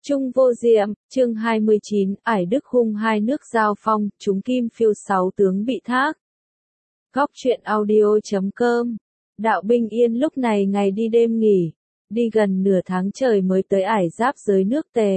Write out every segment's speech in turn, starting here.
Trung vô diệm, chương 29, Ải Đức hung hai nước giao phong, chúng kim phiêu 6 tướng bị thác. Góc truyện audio.com. Đạo binh Yên lúc này ngày đi đêm nghỉ, đi gần nửa tháng trời mới tới Ải giáp giới nước Tề.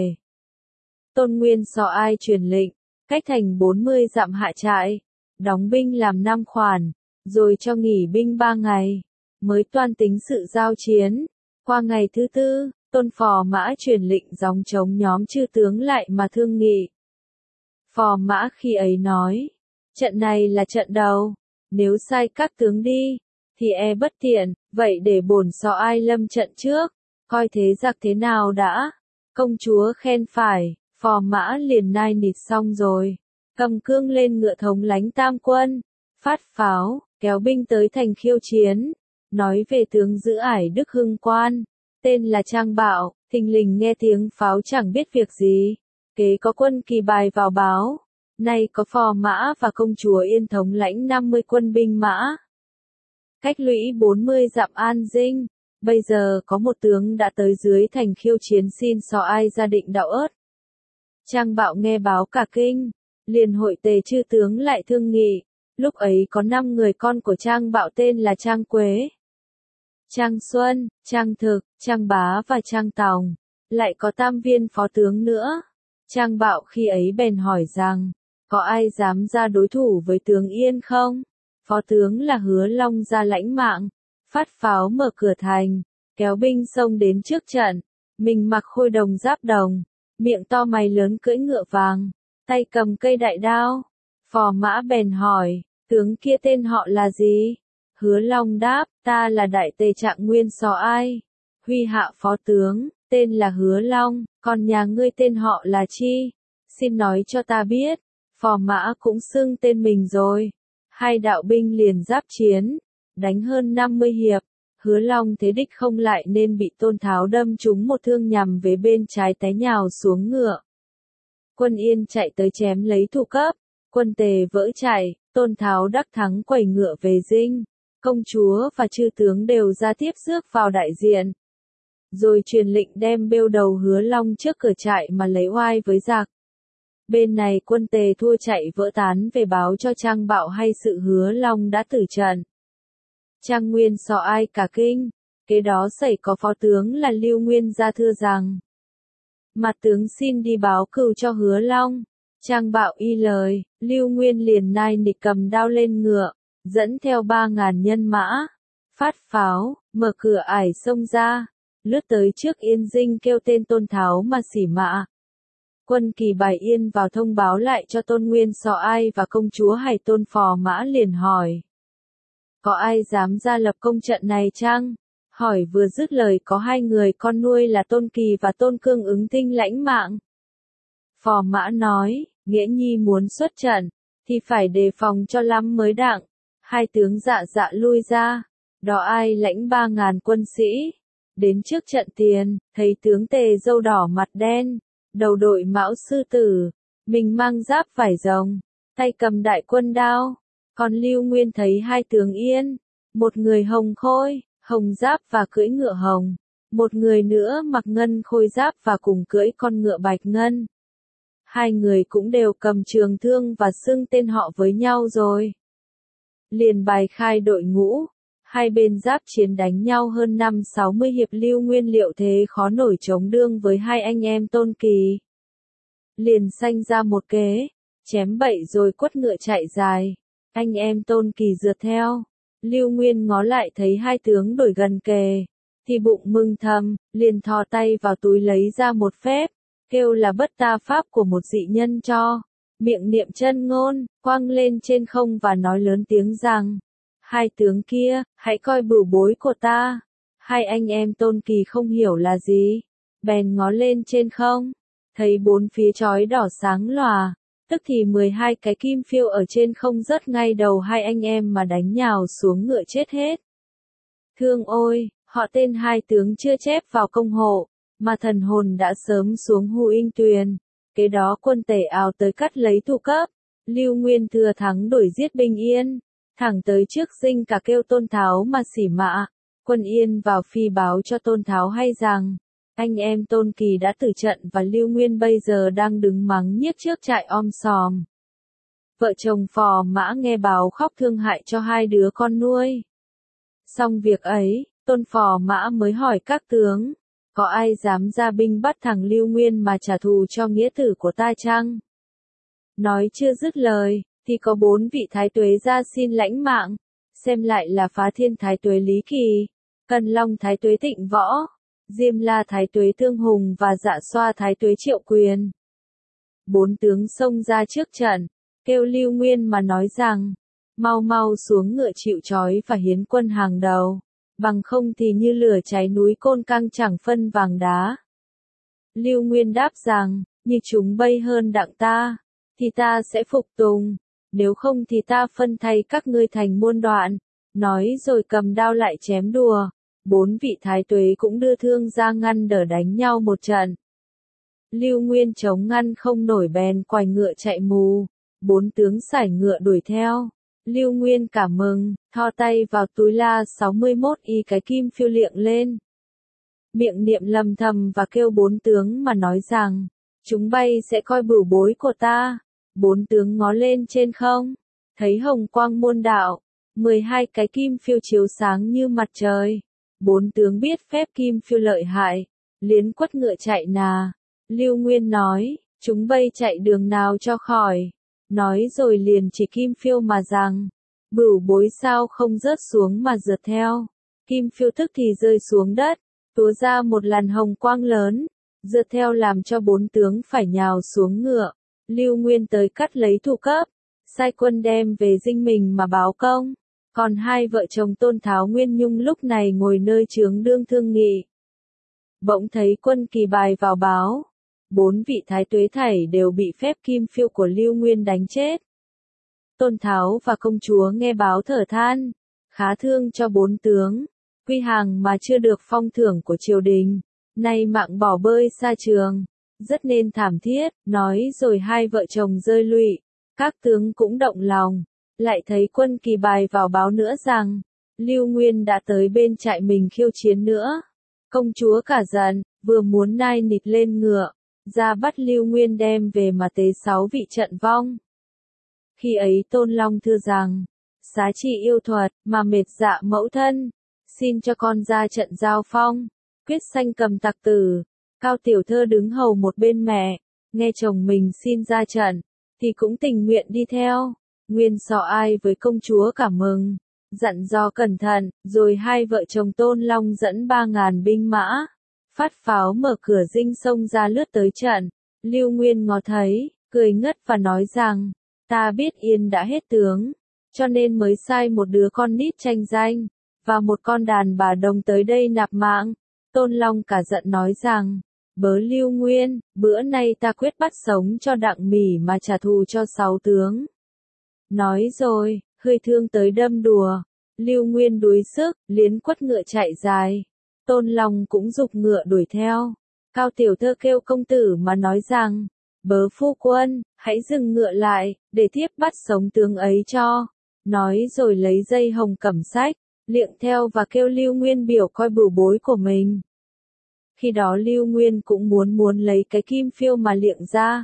Tôn Nguyên Sọ Ai truyền lệnh, cách thành 40 dặm hạ trại, đóng binh làm 5 khoản, rồi cho nghỉ binh 3 ngày, mới toan tính sự giao chiến. Qua ngày thứ tư, Tôn Phò Mã truyền lệnh gióng trống nhóm chư tướng lại mà thương nghị. Phò Mã khi ấy nói, trận này là trận đầu, nếu sai các tướng đi, thì bất tiện, vậy để bổn Sọ Ai lâm trận trước, coi thế giặc thế nào đã. Công chúa khen phải, Phò Mã liền nai nịt xong rồi, cầm cương lên ngựa thống lãnh tam quân, phát pháo, kéo binh tới thành khiêu chiến, nói về tướng giữ Ải Đức Hưng Quan, tên là Trang Bạo, thình lình nghe tiếng pháo chẳng biết việc gì, kế có quân Kỳ bài vào báo, nay có Phò Mã và công chúa Yên thống lãnh 50 quân binh mã. Cách lũy 40 dặm An Dinh, bây giờ có một tướng đã tới dưới thành khiêu chiến xin Sọ Ai ra định đạo ớt. Trang Bạo nghe báo cả kinh, liền hội tề chư tướng lại thương nghị, lúc ấy có 5 người con của Trang Bạo tên là Trang Quế, Trang Xuân, Trang Thực, Trang Bá và Trang Tòng, lại có tam viên phó tướng nữa. Trang Bạo khi ấy bèn hỏi rằng, có ai dám ra đối thủ với tướng Yên không? Phó tướng là Hứa Long ra lãnh mạng, phát pháo mở cửa thành, kéo binh xông đến trước trận, mình mặc khôi đồng giáp đồng, miệng to mày lớn cưỡi ngựa vàng, tay cầm cây đại đao. Phò Mã bèn hỏi, tướng kia tên họ là gì? Hứa Long đáp, ta là Đại Tề Trạng Nguyên Sọ Ai, huy hạ phó tướng, tên là Hứa Long, còn nhà ngươi tên họ là chi? Xin nói cho ta biết. Phò Mã cũng xưng tên mình rồi. Hai đạo binh liền giáp chiến, đánh hơn 50 hiệp, Hứa Long thế địch không lại nên bị Tôn Tháo đâm trúng một thương nhằm về bên trái té nhào xuống ngựa. Quân Yên chạy tới chém lấy thủ cấp, quân Tề vỡ chạy, Tôn Tháo đắc thắng quẩy ngựa về dinh, công chúa và chư tướng đều ra tiếp rước vào đại diện. Rồi truyền lệnh đem bêu đầu Hứa Long trước cửa trại mà lấy oai với giặc. Bên này quân Tề thua chạy vỡ tán về báo cho Trang Bạo hay sự Hứa Long đã tử trận. Trang Nguyên Sọ Ai cả kinh, kế đó xảy có phó tướng là Lưu Nguyên ra thưa rằng, mặt tướng xin đi báo cừu cho Hứa Long. Trang Bạo y lời, Lưu Nguyên liền nai nịt cầm đao lên ngựa, dẫn theo 3.000 nhân mã, phát pháo, mở cửa Ải xông ra, lướt tới trước Yên Dinh kêu tên Tôn Tháo mà xỉ mạ. Quân Kỳ bài Yên vào thông báo lại cho Tôn Nguyên Sọ Ai và công chúa Hải Tôn. Phò Mã liền hỏi, có ai dám ra lập công trận này chăng? Hỏi vừa dứt lời có 2 người con nuôi là Tôn Kỳ và Tôn Cương ứng thinh lãnh mạng. Phò Mã nói, Nghĩa Nhi muốn xuất trận, thì phải đề phòng cho lắm mới đặng. 2 tướng dạ dạ lui ra, đó ai lãnh 3.000 quân sĩ. Đến trước trận tiền, thấy tướng Tề râu đỏ mặt đen, đầu đội mão sư tử, mình mang giáp vải rồng, tay cầm đại quân đao. Còn Lưu Nguyên thấy 2 tướng Yên, một người hồng khôi, hồng giáp và cưỡi ngựa hồng, một người nữa mặc ngân khôi giáp và cùng cưỡi con ngựa bạch ngân. 2 người cũng đều cầm trường thương và xưng tên họ với nhau rồi. Liền bài khai đội ngũ, 2 bên giáp chiến đánh nhau hơn 50-60 hiệp. Lưu Nguyên liệu thế khó nổi chống đương với 2 anh em Tôn Kỳ. Liền sanh ra một kế, chém bậy rồi quất ngựa chạy dài. Anh em Tôn Kỳ rượt theo, Lưu Nguyên ngó lại thấy 2 tướng đuổi gần kề, thì bụng mừng thầm, liền thò tay vào túi lấy ra một phép, kêu là bất ta pháp của một dị nhân cho, miệng niệm chân ngôn, quăng lên trên không và nói lớn tiếng rằng, 2 tướng kia, hãy coi bửu bối của ta. 2 anh em Tôn Kỳ không hiểu là gì, bèn ngó lên trên không, thấy 4 phía chói đỏ sáng lòa. Tức thì 12 cái kim phiêu ở trên không rớt ngay đầu 2 anh em mà đánh nhào xuống ngựa chết hết. Thương ôi, họ tên 2 tướng chưa chép vào công hộ, mà thần hồn đã sớm xuống Hu Inh Tuyền. Kế đó quân Tề ào tới cắt lấy thủ cấp, Lưu Nguyên thừa thắng đuổi giết binh Yên, thẳng tới trước dinh cả kêu Tôn Tháo mà xỉ mạ. Quân Yên vào phi báo cho Tôn Tháo hay rằng, Anh em Tôn Kỳ đã tử trận và Lưu Nguyên bây giờ đang đứng mắng nhiếc trước trại om sòm. Vợ chồng Phò Mã nghe báo khóc thương hại cho hai đứa con nuôi. Xong việc ấy, Tôn Phò Mã mới hỏi các tướng, có ai dám ra binh bắt thằng Lưu Nguyên mà trả thù cho nghĩa tử của ta chăng? Nói chưa dứt lời, thì có 4 vị thái tuế ra xin lãnh mạng, xem lại là Phá Thiên thái tuế Lý Kỳ, Cần Long thái tuế Tịnh Võ, Diêm La thái tuế Tương Hùng và Dạ Xoa thái tuế Triệu Quyền. 4 tướng xông ra trước trận, kêu Lưu Nguyên mà nói rằng, mau mau xuống ngựa chịu trói và hiến quân hàng đầu, bằng không thì như lửa cháy núi Côn Căng chẳng phân vàng đá. Lưu Nguyên đáp rằng, như chúng bay hơn đặng ta, thì ta sẽ phục tùng, nếu không thì ta phân thay các ngươi thành muôn đoạn, nói rồi cầm đao lại chém đùa. 4 vị thái tuế cũng đưa thương ra ngăn đỡ đánh nhau một trận. Lưu Nguyên chống ngăn không nổi bèn quay ngựa chạy mù, 4 tướng sải ngựa đuổi theo. Lưu Nguyên cảm mừng, thò tay vào túi la 61 y cái kim phiêu liệng lên. Miệng niệm lầm thầm và kêu 4 tướng mà nói rằng, chúng bay sẽ coi bửu bối của ta. 4 tướng ngó lên trên không, thấy hồng quang môn đạo, 12 cái kim phiêu chiếu sáng như mặt trời. 4 tướng biết phép kim phiêu lợi hại, liến quất ngựa chạy nà. Lưu Nguyên nói, chúng bay chạy đường nào cho khỏi. Nói rồi liền chỉ kim phiêu mà rằng, bửu bối sao không rớt xuống mà rượt theo. Kim phiêu tức thì rơi xuống đất, túa ra một làn hồng quang lớn, rượt theo làm cho 4 tướng phải nhào xuống ngựa. Lưu Nguyên tới cắt lấy thủ cấp, sai quân đem về dinh mình mà báo công. Còn hai vợ chồng Tôn Tháo Nguyên Nhung lúc này ngồi nơi trướng đương thương nghị. Bỗng thấy quân kỳ bài vào báo. 4 vị thái tuế thảy đều bị phép kim phiêu của Lưu Nguyên đánh chết. Tôn Tháo và công chúa nghe báo thở than, khá thương cho 4 tướng, quy hàng mà chưa được phong thưởng của triều đình, nay mạng bỏ bơi xa trường, rất nên thảm thiết, nói rồi hai vợ chồng rơi lụy, các tướng cũng động lòng, lại thấy quân kỳ bài vào báo nữa rằng, Lưu Nguyên đã tới bên trại mình khiêu chiến nữa. Công chúa cả giận, vừa muốn nai nịt lên ngựa, ra bắt Lưu Nguyên đem về mà tế 6 vị trận vong. Khi ấy Tôn Long thưa rằng, xá chi yêu thuật, mà mệt dạ mẫu thân, xin cho con ra trận giao phong, quyết sanh cầm tặc tử. Cao Tiểu Thơ đứng hầu một bên mẹ, nghe chồng mình xin ra trận, thì cũng tình nguyện đi theo. Nguyên Sọ Ai với công chúa cảm mừng, dặn dò cẩn thận, rồi hai vợ chồng Tôn Long dẫn 3.000 binh mã, phát pháo mở cửa dinh sông ra lướt tới trận. Lưu Nguyên ngó thấy, cười ngất và nói rằng, ta biết Yên đã hết tướng, cho nên mới sai một đứa con nít tranh danh, và một con đàn bà đồng tới đây nạp mạng. Tôn Long cả giận nói rằng, bớ Lưu Nguyên, bữa nay ta quyết bắt sống cho Đặng Mỉ mà trả thù cho 6 tướng. Nói rồi, hơi thương tới đâm đùa, Lưu Nguyên đuối sức, liến quất ngựa chạy dài. Tôn Long cũng giục ngựa đuổi theo. Cao Tiểu Thơ kêu công tử mà nói rằng, bớ phu quân, hãy dừng ngựa lại, để thiếp bắt sống tướng ấy cho. Nói rồi lấy dây hồng cẩm sách, liệng theo và kêu Lưu Nguyên biểu coi bửu bối của mình. Khi đó Lưu Nguyên cũng muốn lấy cái kim phiêu mà liệng ra.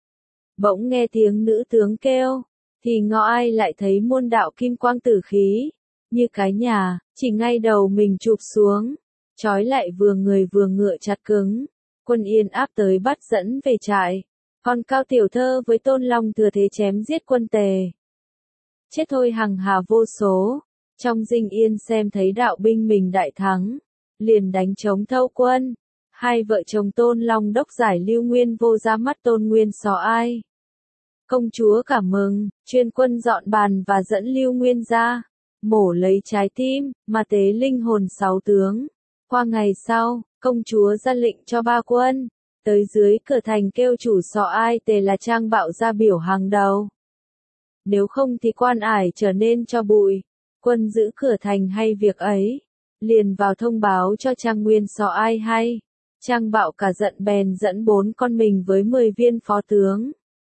Bỗng nghe tiếng nữ tướng kêu, thì ngó ai lại thấy môn đạo kim quang tử khí, như cái nhà, chỉ ngay đầu mình chụp xuống, trói lại vừa người vừa ngựa chặt cứng. Quân Yên áp tới bắt dẫn về trại, còn Cao Tiểu Thơ với Tôn Long thừa thế chém giết quân Tề. Chết thôi hằng hà vô số, trong dinh Yên xem thấy đạo binh mình đại thắng, liền đánh chống thâu quân. Hai vợ chồng Tôn Long đốc giải Lưu Nguyên vô ra mắt Tôn Nguyên Sọ Ai. Công chúa cảm mừng, chuyên quân dọn bàn và dẫn Lưu Nguyên ra, mổ lấy trái tim, mà tế linh hồn 6 tướng. Qua ngày sau, công chúa ra lệnh cho 3 quân, tới dưới cửa thành kêu chủ Sọ Ai Tề là trang bạo ra biểu hàng đầu. Nếu không thì quan ải trở nên cho bụi. Quân giữ cửa thành hay việc ấy, liền vào thông báo cho Trang Nguyên Sọ Ai hay. Trang bạo cả giận bèn dẫn 4 con mình với 10 viên phó tướng.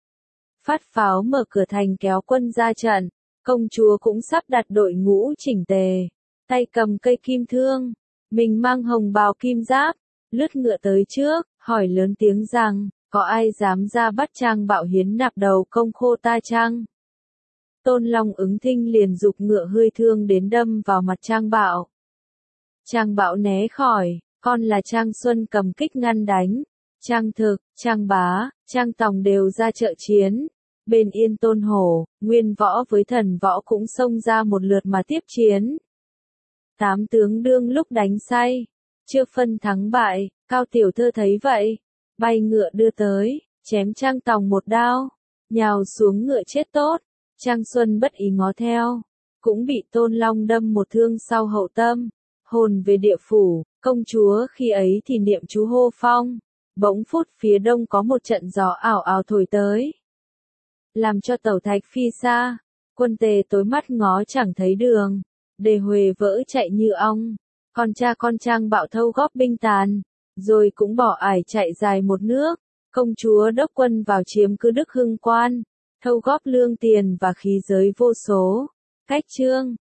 Phát pháo mở cửa thành kéo quân ra trận, công chúa cũng sắp đặt đội ngũ chỉnh tề, tay cầm cây kim thương, mình mang hồng bào kim giáp, lướt ngựa tới trước, hỏi lớn tiếng rằng, có ai dám ra bắt Trang Bạo hiến nạp đầu công khô ta chăng? Tôn Long ứng thinh liền giục ngựa hơi thương đến đâm vào mặt Trang Bạo. Trang Bạo né khỏi, con là Trang Xuân cầm kích ngăn đánh. Trang Thực, Trang Bá, Trang Tòng đều ra trợ chiến. Bên Yên Tôn Hổ, Nguyên Võ với Thần Võ cũng xông ra một lượt mà tiếp chiến. 8 tướng đương lúc đánh say, chưa phân thắng bại, Cao Tiểu Thơ thấy vậy, bay ngựa đưa tới, chém Trang Tòng một đao, nhào xuống ngựa chết tốt. Trang Xuân bất ý ngó theo, cũng bị Tôn Long đâm một thương sau hậu tâm, hồn về địa phủ. Công chúa khi ấy thì niệm chú hô phong, bỗng phút phía đông có một trận gió ảo ảo thổi tới, làm cho tẩu thạch phi xa, quân Tề tối mắt ngó chẳng thấy đường, Đề Huề vỡ chạy như ong, còn cha con Trang Bạo thâu góp binh tàn, rồi cũng bỏ ải chạy dài một nước. Công chúa đốc quân vào chiếm cứ Đức Hưng Quan, thâu góp lương tiền và khí giới vô số. Cách chương